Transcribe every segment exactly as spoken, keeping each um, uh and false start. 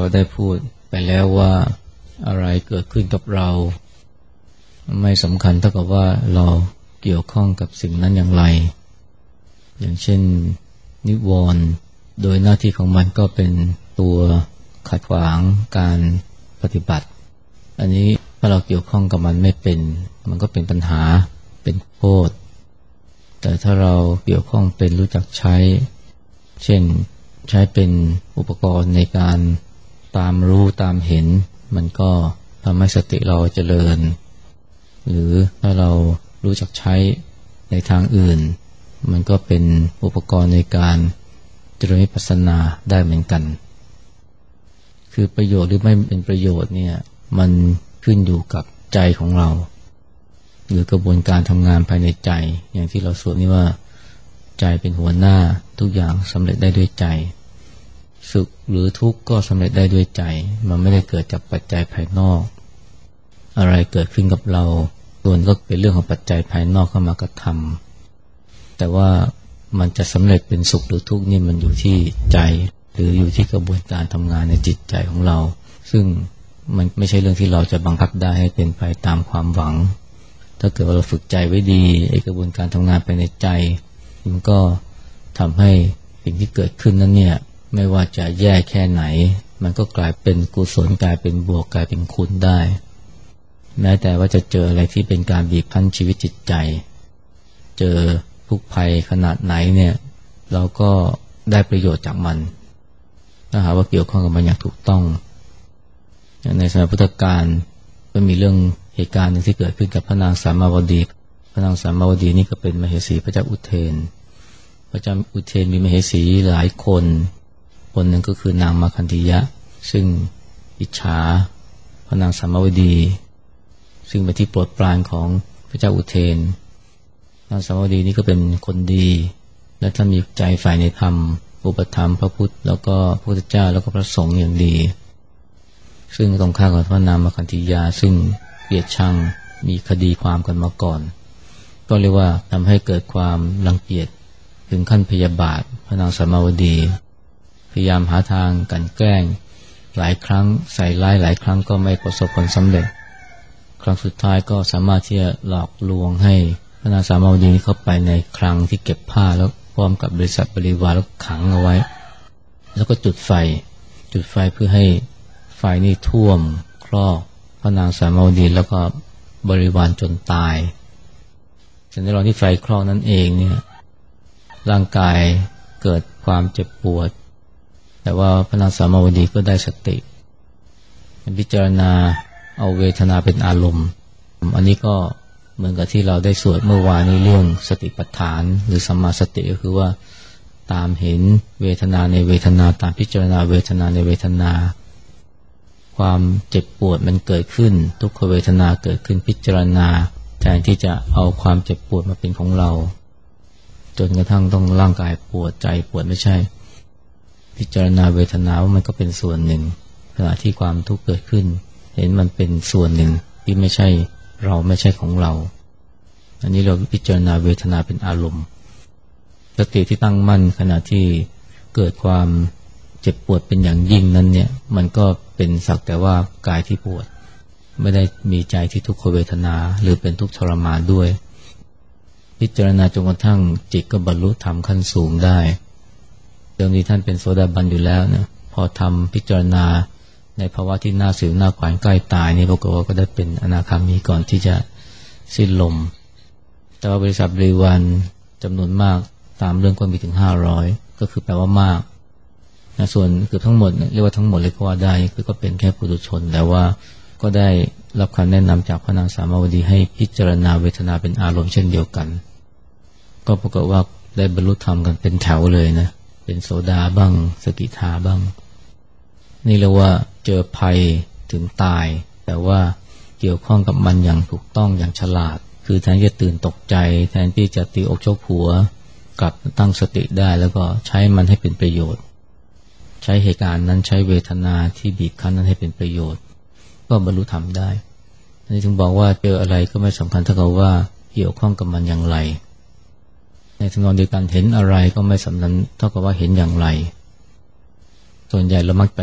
ได้พูดไปแล้วว่าอะไรเกิดขึ้นกับเราไม่สำคัญเท่ากับว่าเราเกี่ยวข้องกับสิ่งนั้นอย่างไรอย่างเช่นนิวรณ์โดยหน้าที่ของมันก็เป็นตัวขัดขวางการปฏิบัติอันนี้ถ้าเราเกี่ยวข้องกับมันไม่เป็นมันก็เป็นปัญหาเป็นโทษแต่ถ้าเราเกี่ยวข้องเป็นรู้จักใช้เช่นใช้เป็นอุปกรณ์ในการตามรู้ตามเห็นมันก็ทำให้สติเราเจริญหรือถ้าเรารู้จักใช้ในทางอื่นมันก็เป็นอุปกรณ์ในการเจริญวิปัสสนาได้เหมือนกันคือประโยชน์หรือไม่เป็นประโยชน์เนี่ยมันขึ้นอยู่กับใจของเราหรือกระบวนการทำงานภายในใจอย่างที่เราสวดนี่ว่าใจเป็นหัวหน้าทุกอย่างสำเร็จได้ด้วยใจสุขหรือทุกข์ก็สำเร็จได้ด้วยใจมันไม่ได้เกิดจากปัจจัยภายนอกอะไรเกิดขึ้นกับเราส่วนก็เป็นเรื่องของปัจจัยภายนอกเข้ามากระทำแต่ว่ามันจะสำเร็จเป็นสุขหรือทุกข์นี่มันอยู่ที่ใจหรืออยู่ที่กระบวนการทำงานในจิตใจของเราซึ่งมันไม่ใช่เรื่องที่เราจะบังคับได้ให้เป็นไปตามความหวังถ้าเกิดว่าเราฝึกใจไว้ดีไอ้กระบวนการทำงานภายในใจมันก็ทำให้สิ่งที่เกิดขึ้นนั้นเนี่ยไม่ว่าจะแย่แค่ไหนมันก็กลายเป็นกุศลกลายเป็นบวกกลายเป็นคุณได้แม้แต่ว่าจะเจออะไรที่เป็นการบีบคั้นชีวิตจิตใจเจอทุกข์ภัยขนาดไหนเนี่ยเราก็ได้ประโยชน์จากมันถ้าหากว่าเกี่ยวข้องกับมันอย่างถูกต้องในสมัยพุทธกาลก็มีเรื่องเหตุการณ์หนึ่งที่เกิดขึ้นกับพระนางสามาวดีพระนางสามาวดีนี่ก็เป็นมเหสีพระเจ้าอุเทนพระเจ้าอุเทนมีมเหสีหลายคนคนหนึ่งก็คือนางมาคันธียะซึ่งอิจฉาพระนางสามาวดีซึ่งเป็นที่โปรดปรานของพระเจ้าอุเทนนางสามาวดีนี่ก็เป็นคนดีและท่านมีใจใฝ่ในธรรมอุปถัมภ์พระพุทธแล้วก็พระพุทธเจ้าแล้วก็พระสงฆ์อย่างดีซึ่งตรงข้ามกับพระนางมาคันธียาซึ่งเกลียดชังมีคดีความกันมาก่อนก็เรียกว่าทำให้เกิดความรังเกียจถึงขั้นพยาบาทพระนางสามาวดีพยายามหาทางกลั่นแกล้งหลายครั้งใส่ร้ายหลายครั้งก็ไม่ประสบผลสำเร็จครั้งสุดท้ายก็สามารถที่จะหลอกลวงให้พระนางสามาวดีเข้าไปในคลังที่เก็บผ้าแล้วพร้อมกับบริษัทบริวารแล้วขังเอาไว้แล้วก็จุดไฟจุดไฟเพื่อให้ไฟนี่ท่วมครอบพระนางสามาวดีแล้วก็บริวารจนตายในระหว่างที่ไฟคลอกนั้นเองเนี่ยร่างกายเกิดความเจ็บปวดแต่ว่าพระนางสามาวดีก็ได้สติพิจารณาเอาเวทนาเป็นอารมณ์อันนี้ก็เหมือนกับที่เราได้สวดเมื่อวานนี้เรื่องสติปัฏฐานหรือสัมมาสติก็คือว่าตามเห็นเวทนาในเวทนาตามพิจารณาเวทนาในเวทนาความเจ็บปวดมันเกิดขึ้นทุกขเวทนาเกิดขึ้นพิจารณาแทนที่จะเอาความเจ็บปวดมาเป็นของเราจนกระทั่งต้องร่างกายปวดใจปวดไม่ใช่พิจารณาเวทนาว่ามันก็เป็นส่วนหนึ่งขณะที่ความทุกข์เกิดขึ้นเห็นมันเป็นส่วนหนึ่งที่ไม่ใช่เราไม่ใช่ของเราอันนี้เราพิจารณาเวทนาเป็นอารมณ์สติที่ตั้งมั่นขณะที่เกิดความเจ็บปวดเป็นอย่างยิ่งนั้นเนี่ยมันก็เป็นสักแต่ว่ากายที่ปวดไม่ได้มีใจที่ทุกขเวทนาหรือเป็นทุกข์ทรมานด้วยพิจารณาจนกระทั่งจิตก็บรรลุธรรมขั้นสูงได้เดิมทีท่านเป็นโสดาบันอยู่แล้วนะพอทำพิจารณาในภาวะที่หน้าสิวหน้าขวานใกล้ตายนี่ปรากฏว่าก็ได้เป็นอนาคามีก่อนที่จะสิ้นลมแต่ว่าบริษัทบริวารจำนวนมากตามเรื่องก็มีถึงห้าร้อยก็คือแปลว่ามากนะส่วนเกือบทั้งหมดเรียกว่าทั้งหมดเลยก็ว่าได้คือก็เป็นแค่ปุถุชนแต่ว่าก็ได้รับคำแนะนำจากพระนางสามาวดีให้พิจารณาเวทนาเป็นอารมณ์เช่นเดียวกันก็ปรากฏว่าได้บรรลุธรรมกันเป็นแถวเลยนะเป็นโสดาบ้างสกิทาบ้างนี่เรียกว่าเจอภัยถึงตายแต่ว่าเกี่ยวข้องกับมันอย่างถูกต้องอย่างฉลาดคือแทนที่จะตื่นตกใจแทนที่จะตีอกชกหัวกลับตั้งสติได้แล้วก็ใช้มันให้เป็นประโยชน์ใช้เหตุการณ์นั้นใช้เวทนาที่บีบคั้นนั้นให้เป็นประโยชน์ก็บรรลุธรรมได้อันนี้ถึงบอกว่าเจออะไรก็ไม่สำคัญเท่ากับว่าเกี่ยวข้องกับมันอย่างไรในทำนองเดียวกันเห็นอะไรก็ไม่สำคัญเท่ากับว่าเห็นอย่างไรส่วนใหญ่เรามักไป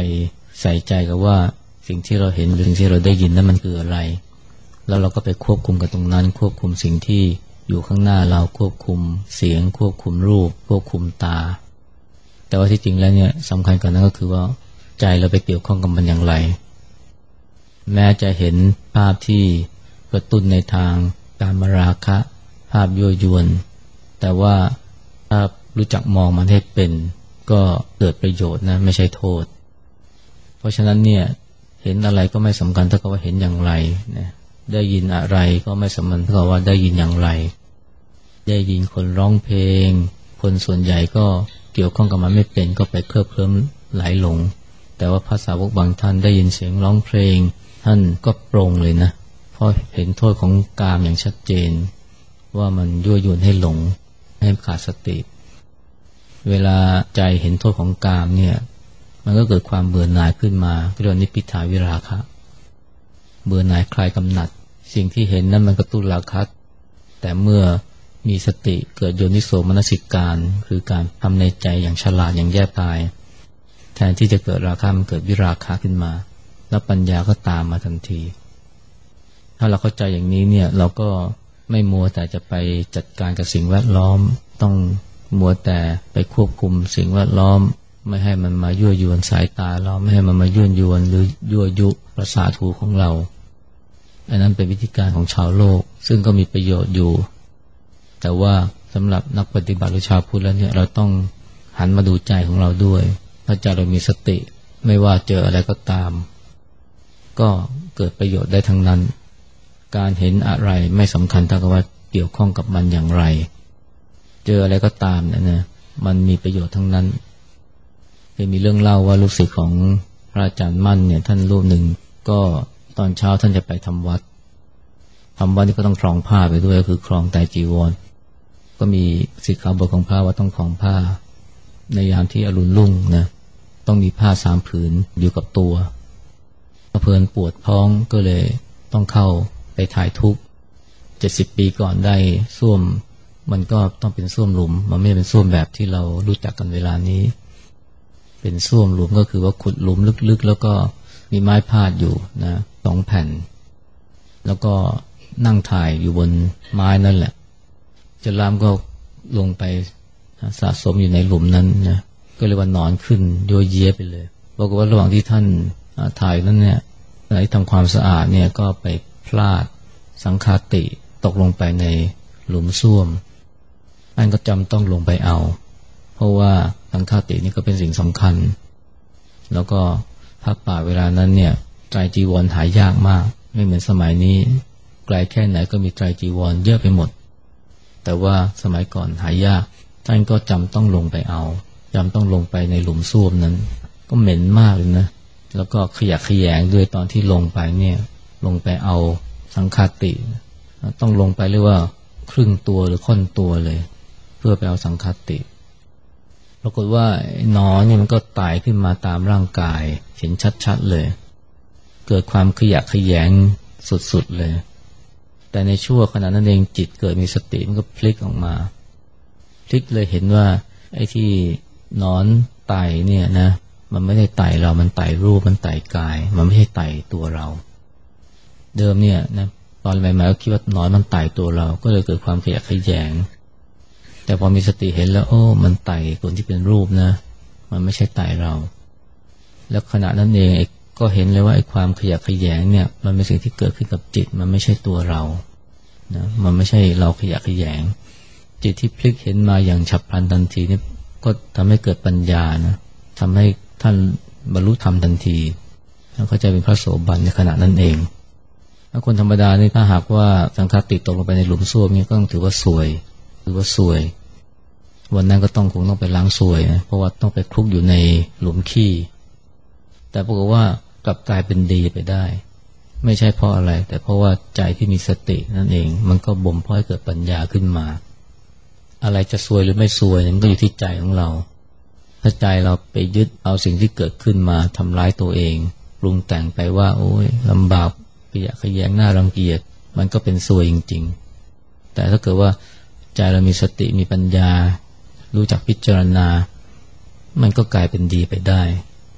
ใส่ใจกับว่าสิ่งที่เราเห็นหรือสิ่งที่เราได้ยินนั้นมันคืออะไรแล้วเราก็ไปควบคุมกับตรงนั้นควบคุมสิ่งที่อยู่ข้างหน้าเราควบคุมเสียงควบคุมรูปควบคุมตาแต่ว่าที่จริงแล้วเนี่ยสำคัญกว่านั้นก็คือว่าใจเราไปเกี่ยวข้องกับมันอย่างไรแม้จะเห็นภาพที่กระตุ้นในทางกามราคะภาพยั่วยวนแต่ว่าถ้ารู้จักมองมันให้เป็นก็เกิดประโยชน์นะไม่ใช่โทษเพราะฉะนั้นเนี่ยเห็นอะไรก็ไม่สำคัญเท่ากับว่าเห็นอย่างไรนะได้ยินอะไรก็ไม่สำคัญเท่ากับว่าได้ยินอย่างไรได้ยินคนร้องเพลงคนส่วนใหญ่ก็เกี่ยวข้องกับมันไม่เป็นก็ไปเคลิบเคลิ้มไหลหลงแต่ว่าภาษาวกบางท่านได้ยินเสียงร้องเพลงท่านก็ปรงเลยนะเพราะเห็นโทษของกามอย่างชัดเจนว่ามันยั่วยวนให้หลงให้ขาดสติเวลาใจเห็นโทษของกามเนี่ยมันก็เกิดความเบื่อหน่ายขึ้นมาเรียกว่านิพพิทาวิราคะเบื่อหน่ายคลายกำหนัดสิ่งที่เห็นนั้นมันกระตุ้นราคะแต่เมื่อมีสติเกิดโยนิโสมนสิการคือการทำในใจอย่างฉลาดอย่างแยบคายแทนที่จะเกิดราคะมันเกิดวิราคะขึ้นมาแล้วปัญญาก็ตามมาทันทีถ้าเราเข้าใจอย่างนี้เนี่ยเราก็ไม่มัวแต่จะไปจัดการกับสิ่งแวดล้อมต้องมัวแต่ไปควบคุมสิ่งแวดล้อมไม่ให้มันมายั่วยวนสายตาเราไม่ให้มันมายั่วยวนหรือยั่วยุประสาทหูของเราอันนั้นเป็นวิธีการของชาวโลกซึ่งก็มีประโยชน์อยู่แต่ว่าสำหรับนักปฏิบัติหรือชาวพุทธแล้วเนี่ยเราต้องหันมาดูใจของเราด้วยถ้าใจเรามีสติไม่ว่าเจออะไรก็ตามก็เกิดประโยชน์ได้ทั้งนั้นการเห็นอะไรไม่สำคัญเท่ากับว่าเกี่ยวข้องกับมันอย่างไรเจออะไรก็ตามเนี่ยนะมันมีประโยชน์ทั้งนั้นเคยมีเรื่องเล่าว่าลูกศิษย์ของพระอาจารย์มั่นเนี่ยท่านรูปหนึ่งก็ตอนเช้าท่านจะไปทำวัดทำวัดนี่ก็ต้องครองผ้าไปด้วยก็คือครองไตรจีวรก็มีศิษย์ขาบทของพระว่าต้องครองผ้าในยามที่อรุณรุ่งนะต้องมีผ้าสามผืนอยู่กับตัวเพลินปวดท้องก็เลยต้องเข้าไปถ่ายทุกข์เจ็ดสิบปีก่อนได้ส้วมมันก็ต้องเป็นส้วมหลุมมันไม่เป็นส้วมแบบที่เรารู้จักกันเวลานี้เป็นส้วมหลุมก็คือว่าขุดหลุมลึกๆแล้วก็มีไม้พาดอยู่นะสองแผ่นแล้วก็นั่งถ่ายอยู่บนไม้นั่นแหละจรามก็ลงไปสะสมอยู่ในหลุมนั้นนะก็เลยว่านอนขึ้นโยเยไปเลยบอกว่าระหว่างที่ท่านถ่ายนั้นเนี่ยขณะที่ทำความสะอาดเนี่ยก็ไปพลาดสังฆาติตกลงไปในหลุมส้วมท่านก็จำต้องลงไปเอาเพราะว่าสังฆาตินี่ก็เป็นสิ่งสำคัญแล้วก็พระป่าเวลานั้นเนี่ยไตรจีวรหายากมากไม่เหมือนสมัยนี้ไกลแค่ไหนก็มีไตรจีวรเยอะไปหมดแต่ว่าสมัยก่อนหายากท่านก็จำต้องลงไปเอาจำต้องลงไปในหลุมส้วมนั้นก็เหม็นมากเลยนะแล้วก็ขยะแขยงด้วยตอนที่ลงไปเนี่ยลงไปเอาสังฆาติต้องลงไปเรียกว่าครึ่งตัวหรือค่อนตัวเลยเพื่อไปเอาสังฆาติปรากฏว่าหนอนนี่มันก็ไต่ขึ้นมาตามร่างกายเห็นชัดๆเลยเกิดความขยะแขยงสุดๆเลยแต่ในชั่วขณะนั้นเองจิตเกิดมีสติมันก็พลิกออกมาพลิกเลยเห็นว่าไอ้ที่หนอนไต่เนี่ยนะมันไม่ได้ไต่เรามันไต่รูปมันไต่กายมันไม่ใช่ไต่ตัวเราเดิมเนี่ยนะตอนใหม่ๆก็คิดว่าหนอนมันไต่ตัวเราก็เลยเกิดความขยะแขยงแต่พอมีสติเห็นแล้วโอ้มันไต่คนที่เป็นรูปนะมันไม่ใช่ไต่เราแล้วขณะนั้นเองก็เห็นเลยว่าไอ้ความขยะแขยงเนี่ยมันเป็นสิ่งที่เกิดขึ้นกับจิตมันไม่ใช่ตัวเรานะมันไม่ใช่เราขยะแขยงจิตที่พลิกเห็นมาอย่างฉับพลันทันทีนี่ก็ทำให้เกิดปัญญานะทำให้ท่านบรรลุธรรมทันทีแล้วก็จะเป็นพระโสบันในขณะนั้นเองถ้าคนธรรมดานี่ถ้าหากว่าสังฆาติตกลงไปในหลุมส้วมนี่ก็ต้องถือว่าซวยถือว่าซวยวันนั้นก็ต้องคงต้องไปล้างซวยนะเพราะว่าต้องไปคลุกอยู่ในหลุมขี้แต่ปรากฏว่ากลับกลายเป็นดีไปได้ไม่ใช่เพราะอะไรแต่เพราะว่าใจที่มีสตินั่นเองมันก็บ่มเพาะให้เกิดปัญญาขึ้นมาอะไรจะซวยหรือไม่ซวยนั้นก็อยู่ที่ใจของเราถ้าใจเราไปยึดเอาสิ่งที่เกิดขึ้นมาทำร้ายตัวเองปรุงแต่งไปว่าโอ้ยลำบากขยะแขยงน่ารังเกียจมันก็เป็นซวยจริงๆแต่ถ้าเกิดว่าใจเรามีสติมีปัญญารู้จักพิจารณามันก็กลายเป็นดีไปได้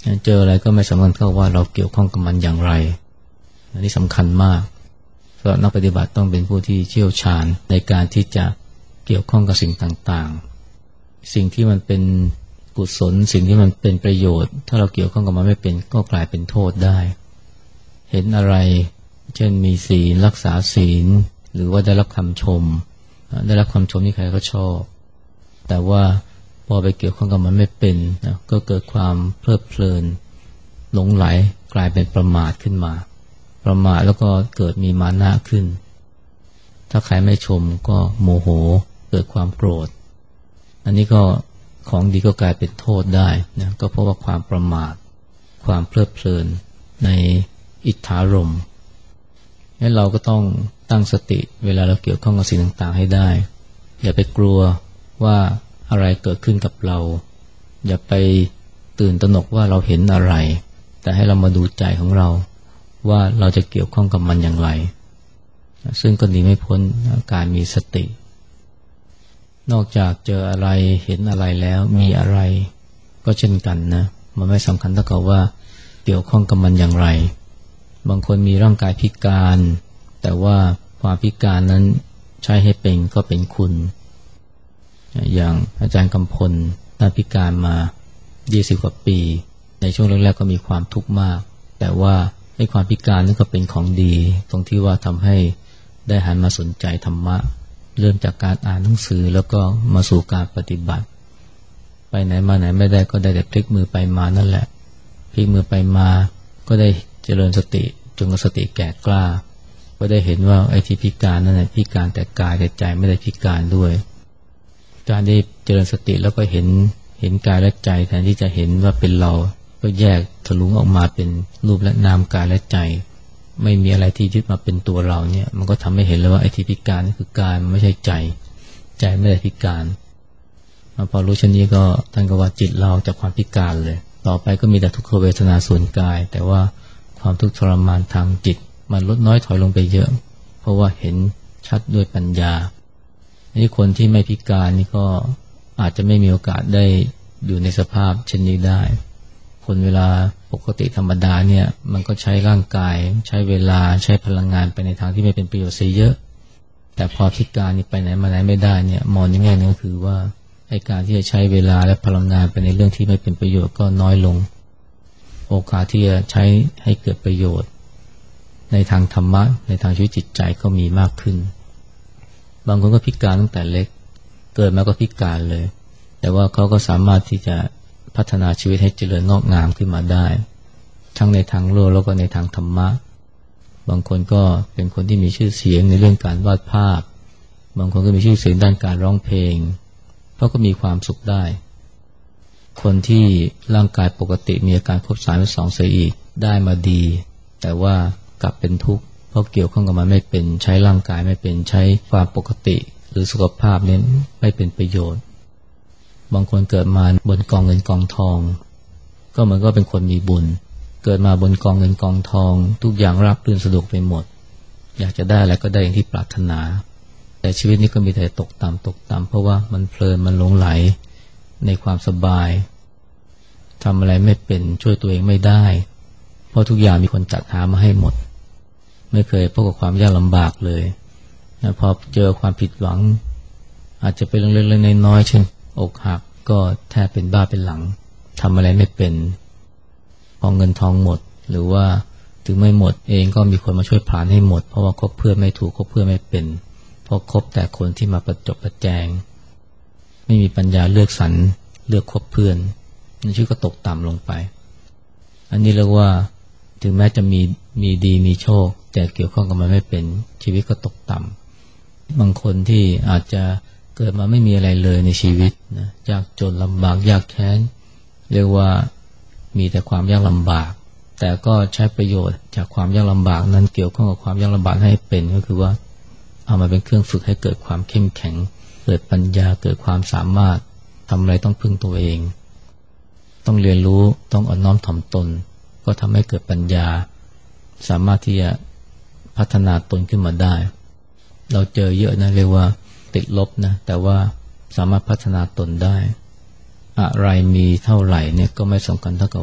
เจออะไรก็ไม่สำคัญเท่าว่าเราเกี่ยวข้องกับมันอย่างไรอันนี้สำคัญมากเพราะนักปฏิบัติต้องเป็นผู้ที่เชี่ยวชาญในการที่จะเกี่ยวข้องกับสิ่งต่างๆสิ่งที่มันเป็นกุศลสิ่งที่มันเป็นประโยชน์ถ้าเราเกี่ยวข้องกับมันไม่เป็นก็กลายเป็นโทษได้เห็นอะไรเช่นมีศีลรักษาศีลหรือว่าได้รับคำชมได้รับคำชมที่ใครก็ชอบแต่ว่าพอไปเกี่ยวข้องกับมันไม่เป็นนะก็เกิดความเพลิดเพลินหลงไหลกลายเป็นประมาทขึ้นมาประมาทแล้วก็เกิดมีมานะขึ้นถ้าใครไม่ชมก็โมโหเกิดความโกรธอันนี้ก็ของดีก็กลายเป็นโทษได้นะก็เพราะว่าความประมาทความเพลิดเพลินในอิทธารมณ์งั้นเราก็ต้องตั้งสติเวลาเราเกี่ยวข้องกับสิ่งต่างๆให้ได้อย่าไปกลัวว่าอะไรเกิดขึ้นกับเราอย่าไปตื่นตระหนกว่าเราเห็นอะไรแต่ให้เรามาดูใจของเราว่าเราจะเกี่ยวข้องกับมันอย่างไรซึ่งก็หนีไม่พ้นการมีสตินอกจากเจออะไรเห็นอะไรแล้วมีอะไรก็เช่นกันนะมันไม่สำคัญเท่ากับว่าเกี่ยวข้องกับมันอย่างไรบางคนมีร่างกายพิการแต่ว่าความพิการนั้นใช้ให้เป็นก็เป็นคุณอย่างอาจารย์กำพลท่านพิการมายี่สิบกว่าปีในช่วงแรกๆก็มีความทุกข์มากแต่ว่าไอ้ความพิการนั่นก็เป็นของดีตรงที่ว่าทำให้ได้หันมาสนใจธรรมะเริ่มจากการอ่านหนังสือแล้วก็มาสู่การปฏิบัติไปไหนมาไหนไม่ได้ก็ได้แต่พลิกมือไปมานั่นแหละพลิกมือไปมาก็ได้เจริญสติจนสติแก่กล้าก็ได้เห็นว่าไอ้ที่พิการนั่นแหละพิการแต่กายแต่ใจไม่ได้พิการด้วยการได้เจริญสติแล้วก็เห็นเห็นกายและใจแทนที่จะเห็นว่าเป็นเราก็แยกทะลุออกมาเป็นรูปและนามกายและใจไม่มีอะไรที่ยึดมาเป็นตัวเราเนี่ยมันก็ทำให้เห็นเลยว่าไอ้ที่พิการนี่คือกายมันไม่ใช่ใจใจไม่ได้พิการพอรู้เช่นนี้ก็ท่านก็ว่าจิตเราจากความพิการเลยต่อไปก็มีแต่ทุกขเวทนาส่วนกายแต่ว่าความทุกข์ทรมานทางจิตมันลดน้อยถอยลงไปเยอะเพราะว่าเห็นชัดด้วยปัญญานี่คนที่ไม่พิการนี่ก็อาจจะไม่มีโอกาสได้อยู่ในสภาพเช่นนี้ได้คนเวลาปกติธรรมดาเนี่ยมันก็ใช้ร่างกายใช้เวลาใช้พลังงานไปในทางที่ไม่เป็นประโยชน์เสียเยอะแต่พอพิการนี่ไปไหนมาไหนไม่ได้เนี่ยมองในแง่นึงก็คือว่าไอ้การที่จะใช้เวลาและพลังงานไปในเรื่องที่ไม่เป็นประโยชน์ก็น้อยลงโอกาสที่จะใช้ให้เกิดประโยชน์ในทางธรรมะในทางชีวิตจิตใจก็มีมากขึ้นบางคนก็พิการตั้งแต่เล็กเกิดมาก็พิการเลยแต่ว่าเขาก็สามารถที่จะพัฒนาชีวิตให้เจริญงอกงามขึ้นมาได้ทั้งในทางโลกแล้วก็ในทางธรรมะบางคนก็เป็นคนที่มีชื่อเสียงในเรื่องการวาดภาพบางคนก็มีชื่อเสียงด้านการร้องเพลงเขาก็มีความสุขได้คนที่ร่างกายปกติมีอาการครบสามสิบสองเสียอีกได้มาดีแต่ว่ากลับเป็นทุกข์เพราะเกี่ยวข้องกับมันไม่เป็นใช้ร่างกายไม่เป็นใช้ความปกติหรือสุขภาพนี้ไม่เป็นประโยชน์บางคนเกิดมาบนกองเงินกองทองก็เหมือนก็เป็นคนมีบุญเกิดมาบนกองเงินกองทองทุกอย่างราบรื่นสะดวกไปหมดอยากจะได้อะไรก็ได้อย่างที่ปรารถนาแต่ชีวิตนี้ก็มีแต่ตกต่ำตกต่ำเพราะว่ามันเพลินมันหลงไหลในความสบายทำอะไรไม่เป็นช่วยตัวเองไม่ได้เพราะทุกอย่างมีคนจัดหามาให้หมดไม่เคยพบกับความยากลำบากเลยนะพอเจอความผิดหวังอาจจะเป็นเรื่องเล็กๆน้อยๆเช่นอกหักก็แทบเป็นบ้าเป็นหลังทำอะไรไม่เป็นพอเงินทองหมดหรือว่าถึงไม่หมดเองก็มีคนมาช่วยผลาญให้หมดเพราะว่าคบเพื่อนไม่ถูกคบเพื่อนไม่เป็นเพราะคบแต่คนที่มาประจบประแจงไม่มีปัญญาเลือกสรรเลือกคบเพื่อนชีวิตก็ตกต่ำลงไปอันนี้เรียกว่าถึงแม้จะมีมีดีมีโชคแต่เกี่ยวข้องกับมันไม่เป็นชีวิตก็ตกต่ำบางคนที่อาจจะเกิดมาไม่มีอะไรเลยในชีวิตนะยากจนลำบากยากแค้นเรียกว่ามีแต่ความยากลำบากแต่ก็ใช้ประโยชน์จากความยากลำบากนั้นเกี่ยวข้องกับความยากลำบากให้เป็นก็คือว่าเอามาเป็นเครื่องฝึกให้เกิดความเข้มแข็งเกิดปัญญาเกิดความสามารถทำอะไรต้องพึ่งตัวเองต้องเรียนรู้ต้องอ่อนน้อมถ่อมตนก็ทำให้เกิดปัญญาสามารถที่จะพัฒนาตนขึ้นมาได้เราเจอเยอะนะเรียกว่าติดลบนะแต่ว่าสามารถพัฒนาตนได้อะไรมีเท่าไหร่เนี่ยก็ไม่สำคัญเท่ากับว่า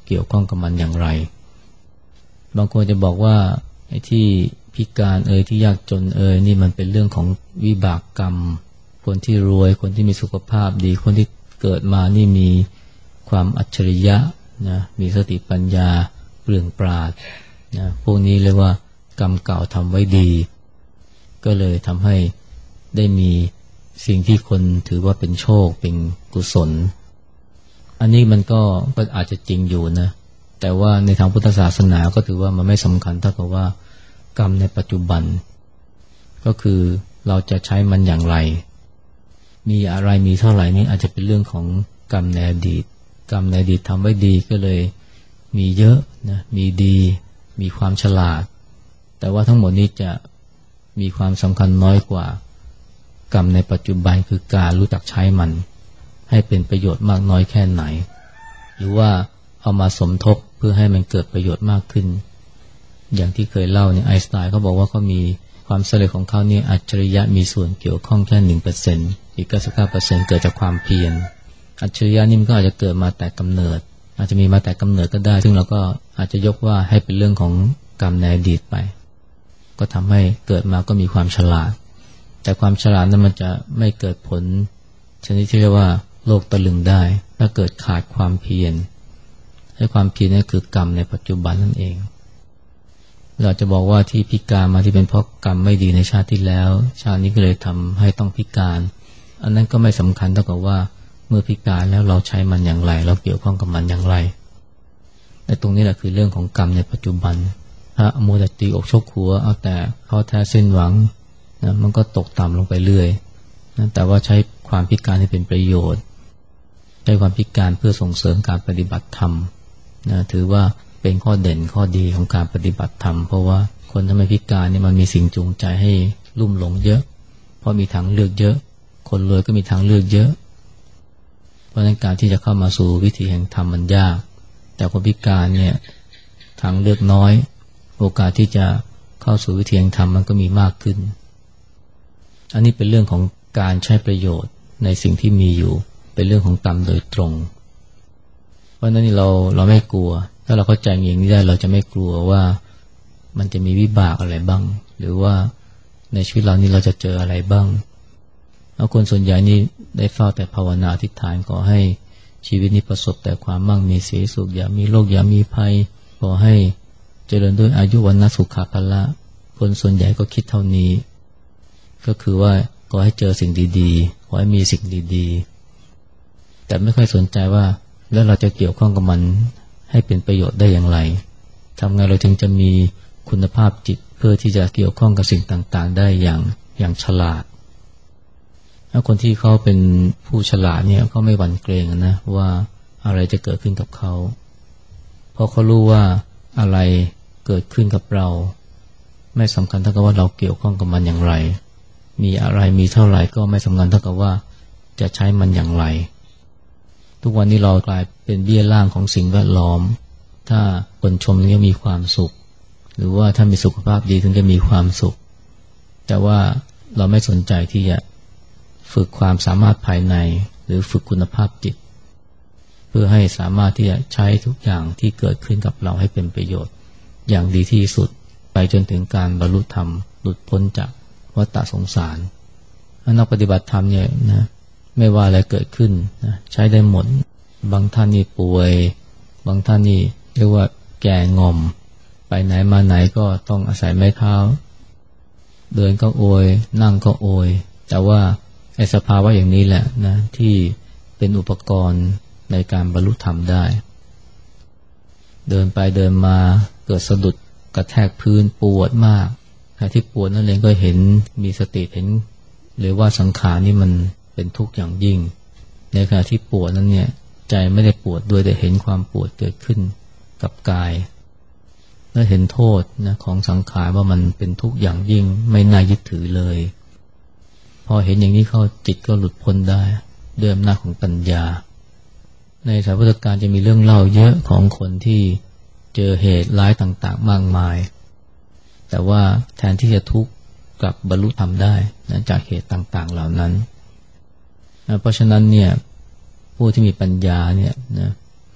เกี่ยวข้องกับมันอย่างไรบางคนจะบอกว่าไอ้ที่พิการเอ่ยที่ยากจนเอ่ยนี่มันเป็นเรื่องของวิบากกรรมคนที่รวยคนที่มีสุขภาพดีคนที่เกิดมานี่มีความอัจฉริยะนะมีสติปัญญาเปลืองปราดนะพวกนี้เรียกว่ากรรมเก่าทำไว้ดีก็เลยทำให้ได้มีสิ่งที่คนถือว่าเป็นโชคเป็นกุศลอันนี้มันก็ก็อาจจะจริงอยู่นะแต่ว่าในทางพุทธศาสนาก็ถือว่ามันไม่สำคัญเท่ากับว่ากรรมในปัจจุบันก็คือเราจะใช้มันอย่างไรมีอะไรมีเท่าไหร่นี่อาจจะเป็นเรื่องของกรรมในอดีตกรรมในอดีตทำไว้ดีก็เลยมีเยอะนะมีดีมีความฉลาดแต่ว่าทั้งหมดนี้จะมีความสำคัญน้อยกว่ากรรมในปัจจุบันคือการรู้จักใช้มันให้เป็นประโยชน์มากน้อยแค่ไหนหรือว่าเอามาสมทบเพื่อให้มันเกิดประโยชน์มากขึ้นอย่างที่เคยเล่าเนี่ยไอน์สไตน์เขาบอกว่าเขามีความสำเร็จของเขาเนี่ยอัจฉริยะมีส่วนเกี่ยวข้องแค่ หนึ่งเปอร์เซ็นต์ อีก เก้าสิบเก้าเปอร์เซ็นต์ เกิดจากความเพียรอัจฉริยะนี่มันก็อาจจะเกิดมาแต่กำเนิดอาจจะมีมาแต่กำเนิดก็ได้ซึ่งเราก็อาจจะยกว่าให้เป็นเรื่องของกรรมในอดีตไปก็ทำให้เกิดมาก็มีความฉลาดแต่ความฉลาดนั้นมันจะไม่เกิดผลชนิดที่เรียกว่าโลกตะลึงได้ถ้าเกิดขาดความเพียรให้ความเพียรนั่นคือกรรมในปัจจุบันนั่นเองเราจะบอกว่าที่พิการมาที่เป็นเพราะกรรมไม่ดีในชาติที่แล้วชาตินี้ก็เลยทำให้ต้องพิการอันนั้นก็ไม่สำคัญเท่ากับว่าเมื่อพิการแล้วเราใช้มันอย่างไรเราเกี่ยวข้องกับมันอย่างไรแต่ตรงนี้แหละคือเรื่องของกรรมในปัจจุบันถ้าอมูแต่ตีอกชกหัวเอาแต่ท้อแท้สิ้นหวังนะมันก็ตกต่ำลงไปเรื่อยนะแต่ว่าใช้ความพิการให้เป็นประโยชน์ใช้ความพิการเพื่อส่งเสริมการปฏิบัติธรรมนะถือว่าเป็นข้อเด่นข้อดีของการปฏิบัติธรรมเพราะว่าคนทำไมพิการเนี่ยมันมีสิ่งจูงใจให้ลุ่มหลงเยอะเพราะมีทางเลือกเยอะคนรวยก็มีทางเลือกเยอะเพราะฉะนั้นการที่จะเข้ามาสู่วิถีแห่งธรรมมันยากแต่คนพิการเนี่ยทางเลือกน้อยโอกาสที่จะเข้าสู่วิถีแห่งธรรมมันก็มีมากขึ้นอันนี้เป็นเรื่องของการใช้ประโยชน์ในสิ่งที่มีอยู่เป็นเรื่องของกรรมโดยตรงเพราะฉะนั้นเราเราไม่กลัวถ้าเราเข้าใจอย่างนี้ได้เราจะไม่กลัวว่ามันจะมีวิบากอะไรบ้างหรือว่าในชีวิตเรานี่เราจะเจออะไรบ้างแล้วคนส่วนใหญ่นี่ได้เฝ้าแต่ภาวนาอธิษฐานขอให้ชีวิตนี้ประสบแต่ความมั่งมีสีสุขอย่ามีโรคอย่ามีภัยขอให้เจริญด้วยอายุวันนะสุขภละคนส่วนใหญ่ก็คิดเท่านี้ก็คือว่าขอให้เจอสิ่งดีๆขอให้มีสิ่งดีๆแต่ไม่ค่อยสนใจว่าแล้วเราจะเกี่ยวข้องกับมันให้เป็นประโยชน์ได้อย่างไรทำไงเราถึงจะมีคุณภาพจิตเพื่อที่จะเกี่ยวข้องกับสิ่งต่างๆได้อย่างอย่างฉลาดถ้าคนที่เขาเป็นผู้ฉลาดเนี่ยเขาไม่หวั่นเกรงนะว่าอะไรจะเกิดขึ้นกับเขาเพราะเขารู้ว่าอะไรเกิดขึ้นกับเราไม่สำคัญเท่ากับว่าเราเกี่ยวข้องกับมันอย่างไรมีอะไรมีเท่าไหร่ก็ไม่สำคัญเท่ากับว่าจะใช้มันอย่างไรทุกวันนี้เรากลายเป็นเบี้ยล่างของสิ่งแวดล้อมถ้าคนชมถึงจะมีความสุขหรือว่าถ้ามีสุขภาพดีถึงจะมีความสุขแต่ว่าเราไม่สนใจที่จะฝึกความสามารถภายในหรือฝึกคุณภาพจิตเพื่อให้สามารถที่จะใช้ทุกอย่างที่เกิดขึ้นกับเราให้เป็นประโยชน์อย่างดีที่สุดไปจนถึงการบรรลุธรรมหลุดพ้นจากวัฏสงสารนักปฏิบัติธรรมเนี่ยนะไม่ว่าอะไรเกิดขึ้นนะใช้ได้หมดบางท่านนี่ป่วยบางท่านนี่เรียกว่าแก่งอมไปไหนมาไหนก็ต้องอาศัยไม้เท้าเดินก็โอยนั่งก็โอยแต่ว่าไอ้สภาวะอย่างนี้แหละนะที่เป็นอุปกรณ์ในการบรรลุธรรมได้เดินไปเดินมาเกิดสะดุดกระแทกพื้นปวดมากแต่ที่ปวดนั่นเองก็เห็นมีสติเห็นหรือว่าสังขารนี่มันเป็นทุกข์อย่างยิ่งในขณะที่ปวดนั้นเนี่ยใจไม่ได้ปวดด้วยแต่เห็นความปวดเกิดขึ้นกับกายและเห็นโทษนะของสังขารว่ามันเป็นทุกข์อย่างยิ่งไม่น่ายึดถือเลยพอเห็นอย่างนี้เข้าจิตก็หลุดพ้นได้ด้วยอำนาจของปัญญาในสายพุทธการจะมีเรื่องเล่าเยอะของคนที่เจอเหตุร้ายต่างๆมากมายแต่ว่าแทนที่จะทุกข์กลับบรรลุธรรมได้นะจากเหตุต่างๆเหล่านั้นนะเพราะฉะนั้นเนี่ยผู้ที่มีปัญญาเนี่ยนะ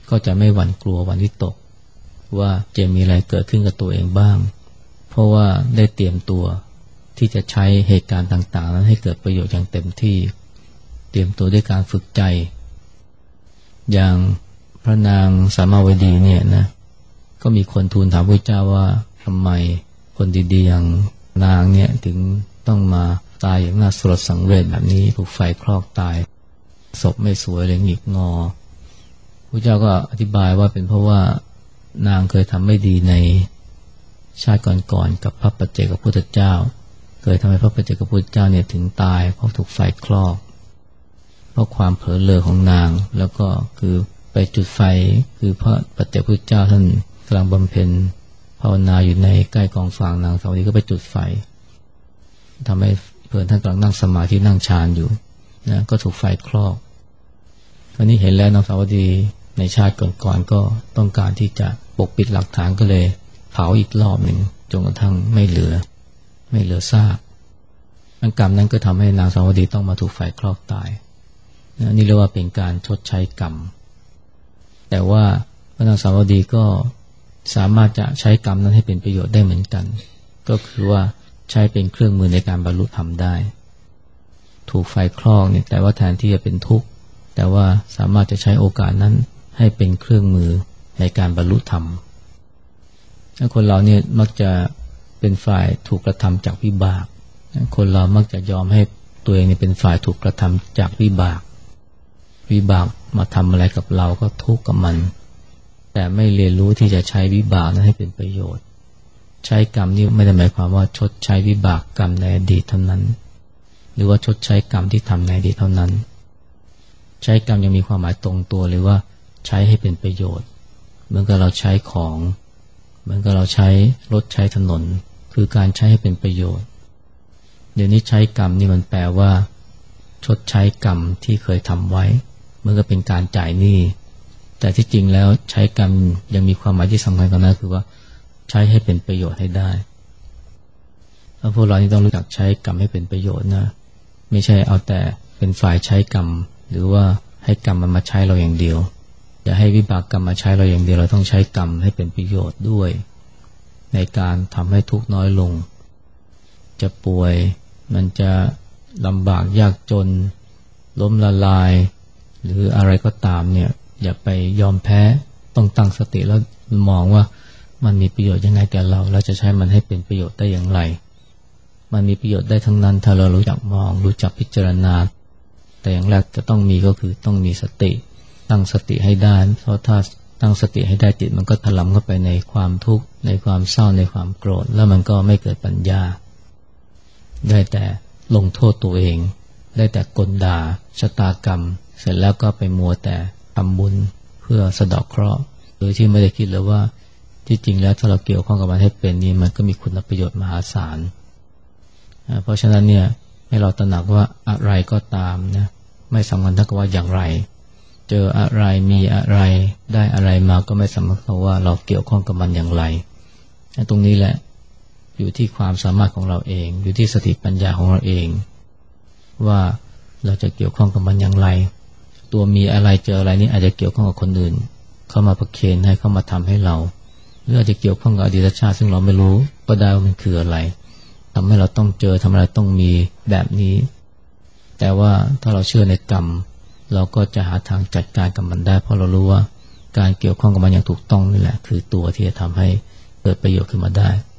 ก็จะไม่หวั่นกลัวหวั่นวิตกว่าจะมีอะไรเกิดขึ้นกับตัวเองบ้างเพราะว่าได้เตรียมตัวที่จะใช้เหตุการณ์ต่างๆนั้นให้เกิดประโยชน์อย่างเต็มที่เตรียมตัวด้วยการฝึกใจอย่างพระนางสามาวดีเนี่ยนะก็มีคนทูลถามพระเจ้าว่าทำไมคนดีๆอย่างนางเนี่ยถึงต้องมาตายอย่างน่าสลดสังเวชแบบนี้ถูกไฟคลอกตายศพไม่สวยเลยหงิกงอพระเจ้าก็อธิบายว่าเป็นเพราะว่านางเคยทำไม่ดีในชาติก่อนๆกับพระปัจเจกพุทธเจ้าเคยทำให้พระปัจเจกพุทธเจ้าเนี่ยถึงตายเพราะถูกไฟคลอกเพราะความเผลอเลอของนางแล้วก็คือไปจุดไฟคือพระปัจเจกพุทธเจ้าท่านกำลังบำเพ็ญภาวนาอยู่ในใกล้กองฟางนางสาวดีก็ไปจุดไฟทำให้เพื่อนท่านกำลังนั่งสมาธินั่งฌานอยู่นะก็ถูกไฟคลอกตอนนี้เห็นแล้วนางสาวดีในชาติก่อนๆก็ต้องการที่จะปกปิดหลักฐานก็เลยเผาอีกรอบหนึ่งจนกระทั่งไม่เหลือไม่เหลือซากอันกรรมนั้นก็ทำให้นางสาวดีต้องมาถูกไฟคลอกตายนะนี่เรียกว่าเป็นการชดใช้กรรมแต่ว่าพระนางสาวดีก็สามารถจะใช้กรรมนั้นให้เป็นประโยชน์ได้เหมือนกันก็คือว่าใช้เป็นเครื่องมือในการบรรลุธรรมได้ถูกไฟคลอกเนี่ยแต่ว่าแทนที่จะเป็นทุกข์แต่ว่าสามารถจะใช้โอกาสนั้นให้เป็นเครื่องมือในการบรรลุธรรมคนเราเนี่ยมักจะเป็นฝ่ายถูกกระทำจากวิบากคนเรามักจะยอมให้ตัวเองเป็นฝ่ายถูกกระทำจากวิบากวิบากมาทำอะไรกับเราก็ทุกข์กับมันแต่ไม่เรียนรู้ที่จะใช้วิบากนั้นให้เป็นประโยชน์ใช้กรรมนี่ไม่ได้หมายความว่าชดใช้วิบากกรรมในอดีตเท่านั้นหรือว่าชดใช้กรรมที่ทำในอดีตเท่านั้นใช้กรรมยังมีความหมายตรงตัวหรือว่าใช้ให้เป็นประโยชน์เหมือนกับเราใช้ของเหมือนกับเราใช้รถใช้ถนนคือการใช้ให้เป็นประโยชน์เดี๋ยวนี้ใช้กรรมนี่มันแปลว่าชดใช้กรรมที่เคยทำไว้เหมือนกับเป็นการจ่ายหนี้แต่ที่จริงแล้วใช้กรรมยังมีความหมายที่สำคัญกว่านั้นคือว่าใช้ให้เป็นประโยชน์ให้ได้แล้วพวกเรานี่ต้องรู้จักใช้กรรมให้เป็นประโยชน์นะไม่ใช่เอาแต่เป็นฝ่ายใช้กรรมหรือว่าให้กรรมมันมาใช้เราอย่างเดียวอย่าให้วิบากกรรมมาใช้เราอย่างเดียวเราต้องใช้กรรมให้เป็นประโยชน์ด้วยในการทำให้ทุกข์น้อยลงจะป่วยมันจะลำบากยากจนล้มละลายหรืออะไรก็ตามเนี่ยอย่าไปยอมแพ้ต้องตั้งสติแล้วมองว่ามันมีประโยชน์ยังไงแก่เราเราจะใช้มันให้เป็นประโยชน์ได้อย่างไรมันมีประโยชน์ได้ทั้งนั้นถ้าเรารู้จักมองรู้จักพิจารณาแต่อย่างแรกจะต้องมีก็คือต้องมีสติตั้งสติให้ได้เพราะถ้าตั้งสติให้ได้จิตมันก็ถลำเข้าไปในความทุกข์ในความเศร้าในความโกรธแล้วมันก็ไม่เกิดปัญญาได้แต่ลงโทษตัวเองได้แต่กลด่าชะตากรรมเสร็จแล้วก็ไปมัวแต่ทำบุญเพื่อสะเดาะเคราะห์โดยที่ไม่ได้คิดเลยว่าที่จริงแล้วถ้าเราเกี่ยวข้องกับมันให้เป็นนี่มันก็มีคุณประโยชน์มหาศาลเพราะฉะนั้นเนี่ยให้เราตระหนักว่าอะไรก็ตามนะไม่สำคัญเท่ากับว่าอย่างไรเจออะไรมีอะไรได้อะไรมาก็ไม่สำคัญเท่าว่าเราเกี่ยวข้องกับมันอย่างไรตรงนี้แหละอยู่ที่ความสามารถของเราเองอยู่ที่สติปัญญาของเราเองว่าเราจะเกี่ยวข้องกับมันอย่างไรตัวมีอะไรเจออะไรนี่อาจจะเกี่ยวข้องกับคนอื่นเข้ามาประเคนให้เข้ามาทำให้เราหรืออาจจะเกี่ยวข้องกับอดีตชาติซึ่งเราไม่รู้ก็ได้ว่ามันคืออะไรทำให้เราต้องเจอทำให้เราต้องมีแบบนี้แต่ว่าถ้าเราเชื่อในกรรมเราก็จะหาทางจัดการกับมันได้เพราะเรารู้ว่าการเกี่ยวข้องกับมันอย่างถูกต้องนี่แหละคือตัวที่จะทำให้เกิดประโยชน์ขึ้นมาได้